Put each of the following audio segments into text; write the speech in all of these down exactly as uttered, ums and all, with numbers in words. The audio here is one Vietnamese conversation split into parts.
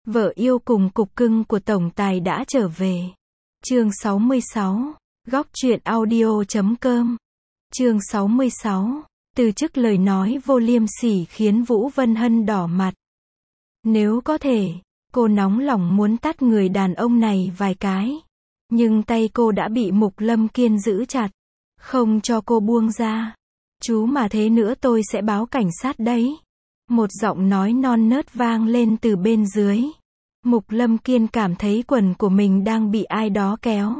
Vợ yêu cùng cục cưng của tổng tài đã trở về. Chương sáu mươi sáu, góc truyện audio chấm com. Chương sáu mươi sáu, từ chức lời nói vô liêm sỉ khiến Vũ Vân Hân đỏ mặt. Nếu có thể, cô nóng lòng muốn tát người đàn ông này vài cái. Nhưng tay cô đã bị Mục Lâm Kiên giữ chặt, không cho cô buông ra. Chú mà thế nữa tôi sẽ báo cảnh sát đấy. Một giọng nói non nớt vang lên từ bên dưới. Mục Lâm Kiên cảm thấy quần của mình đang bị ai đó kéo.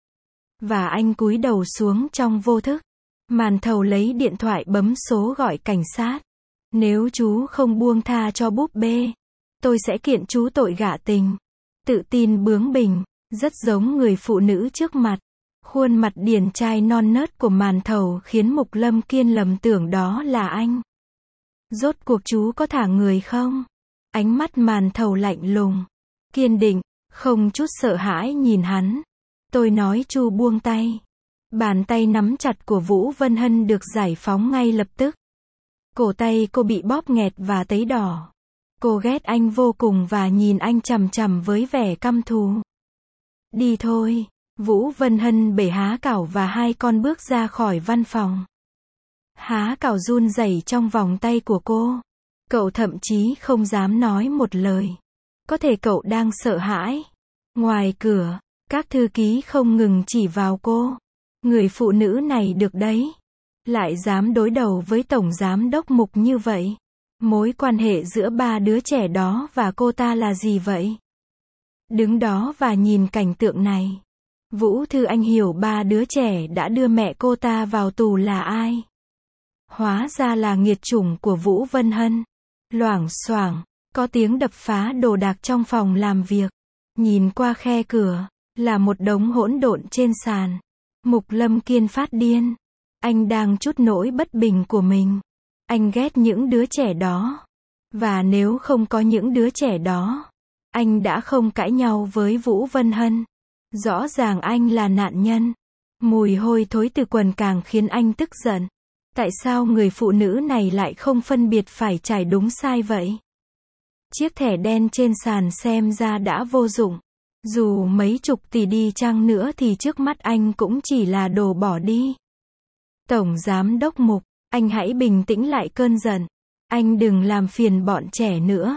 Và anh cúi đầu xuống trong vô thức. Màn thầu lấy điện thoại bấm số gọi cảnh sát. Nếu chú không buông tha cho búp bê, tôi sẽ kiện chú tội gạ tình. Tự tin bướng bỉnh, rất giống người phụ nữ trước mặt. Khuôn mặt điển trai non nớt của màn thầu khiến Mục Lâm Kiên lầm tưởng đó là anh. Rốt cuộc chú có thả người không? Ánh mắt màn thầu lạnh lùng, kiên định, không chút sợ hãi nhìn hắn. Tôi nói chú buông tay. Bàn tay nắm chặt của Vũ Vân Hân được giải phóng ngay lập tức. Cổ tay cô bị bóp nghẹt và tấy đỏ. Cô ghét anh vô cùng và nhìn anh chằm chằm với vẻ căm thù. Đi thôi. Vũ Vân Hân bể há cảo và hai con bước ra khỏi văn phòng. Há cảo run rẩy trong vòng tay của cô. Cậu thậm chí không dám nói một lời. Có thể cậu đang sợ hãi. Ngoài cửa, các thư ký không ngừng chỉ vào cô. Người phụ nữ này được đấy. Lại dám đối đầu với tổng giám đốc Mục như vậy. Mối quan hệ giữa ba đứa trẻ đó và cô ta là gì vậy? Đứng đó và nhìn cảnh tượng này. Vũ Thư Anh hiểu ba đứa trẻ đã đưa mẹ cô ta vào tù là ai. Hóa ra là nghiệt chủng của Vũ Vân Hân. Loảng xoảng, có tiếng đập phá đồ đạc trong phòng làm việc. Nhìn qua khe cửa, là một đống hỗn độn trên sàn. Mục Lâm Kiên phát điên. Anh đang trút nỗi bất bình của mình. Anh ghét những đứa trẻ đó. Và nếu không có những đứa trẻ đó, anh đã không cãi nhau với Vũ Vân Hân. Rõ ràng anh là nạn nhân. Mùi hôi thối từ quần càng khiến anh tức giận. Tại sao người phụ nữ này lại không phân biệt phải trải đúng sai vậy? Chiếc thẻ đen trên sàn xem ra đã vô dụng. Dù mấy chục tỷ đi chăng nữa thì trước mắt anh cũng chỉ là đồ bỏ đi. Tổng giám đốc Mục, anh hãy bình tĩnh lại cơn giận. Anh đừng làm phiền bọn trẻ nữa.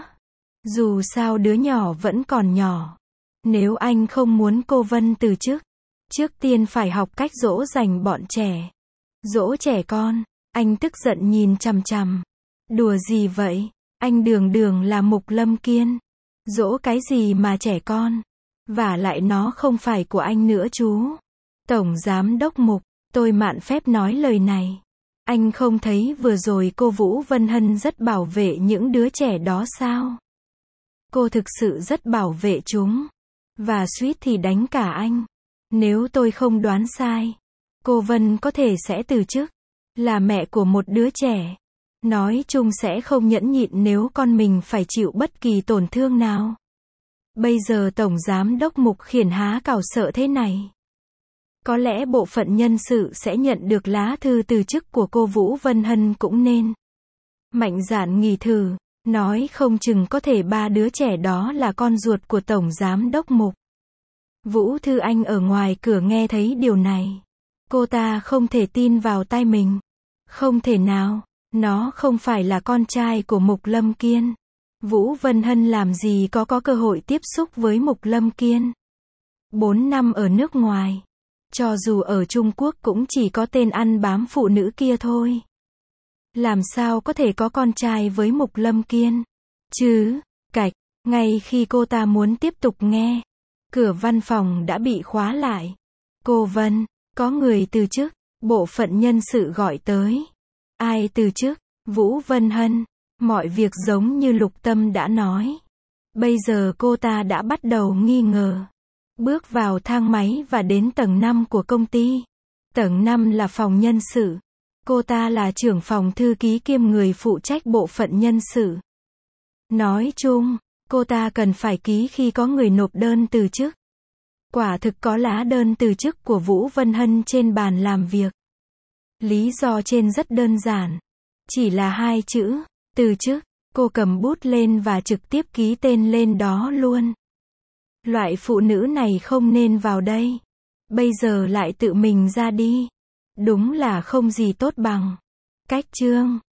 Dù sao đứa nhỏ vẫn còn nhỏ. Nếu anh không muốn cô Vân từ chức, trước tiên phải học cách dỗ dành bọn trẻ. Dỗ trẻ con, anh tức giận nhìn chằm chằm. Đùa gì vậy? Anh đường đường là Mục Lâm Kiên. Dỗ cái gì mà trẻ con? Vả lại nó không phải của anh nữa chú. Tổng giám đốc Mục, tôi mạn phép nói lời này. Anh không thấy vừa rồi cô Vũ Vân Hân rất bảo vệ những đứa trẻ đó sao? Cô thực sự rất bảo vệ chúng. Và suýt thì đánh cả anh. Nếu tôi không đoán sai, cô Vân có thể sẽ từ chức. Là mẹ của một đứa trẻ. Nói chung sẽ không nhẫn nhịn nếu con mình phải chịu bất kỳ tổn thương nào. Bây giờ Tổng Giám đốc Mục khiển há cảo sợ thế này. Có lẽ bộ phận nhân sự sẽ nhận được lá thư từ chức của cô Vũ Vân Hân cũng nên. Mạnh dạn nghỉ thử. Nói không chừng có thể ba đứa trẻ đó là con ruột của Tổng Giám đốc Mục. Vũ Thư Anh ở ngoài cửa nghe thấy điều này. Cô ta không thể tin vào tai mình. Không thể nào, nó không phải là con trai của Mục Lâm Kiên. Vũ Vân Hân làm gì có có cơ hội tiếp xúc với Mục Lâm Kiên. Bốn năm ở nước ngoài. Cho dù ở Trung Quốc cũng chỉ có tên ăn bám phụ nữ kia thôi. Làm sao có thể có con trai với Mục Lâm Kiên? Chứ, cạch, ngay khi cô ta muốn tiếp tục nghe, cửa văn phòng đã bị khóa lại. Cô Vân, có người từ chức, bộ phận nhân sự gọi tới. Ai từ chức? Vũ Vân Hân. Mọi việc giống như Lục Tâm đã nói. Bây giờ cô ta đã bắt đầu nghi ngờ. Bước vào thang máy và đến tầng năm của công ty. Tầng năm là phòng nhân sự. Cô ta là trưởng phòng thư ký kiêm người phụ trách bộ phận nhân sự. Nói chung, cô ta cần phải ký khi có người nộp đơn từ chức. Quả thực có lá đơn từ chức của Vũ Vân Hân trên bàn làm việc. Lý do trên rất đơn giản. Chỉ là hai chữ, từ chức. Cô cầm bút lên và trực tiếp ký tên lên đó luôn. Loại phụ nữ này không nên vào đây. Bây giờ lại tự mình ra đi. Đúng là không gì tốt bằng. Cách chương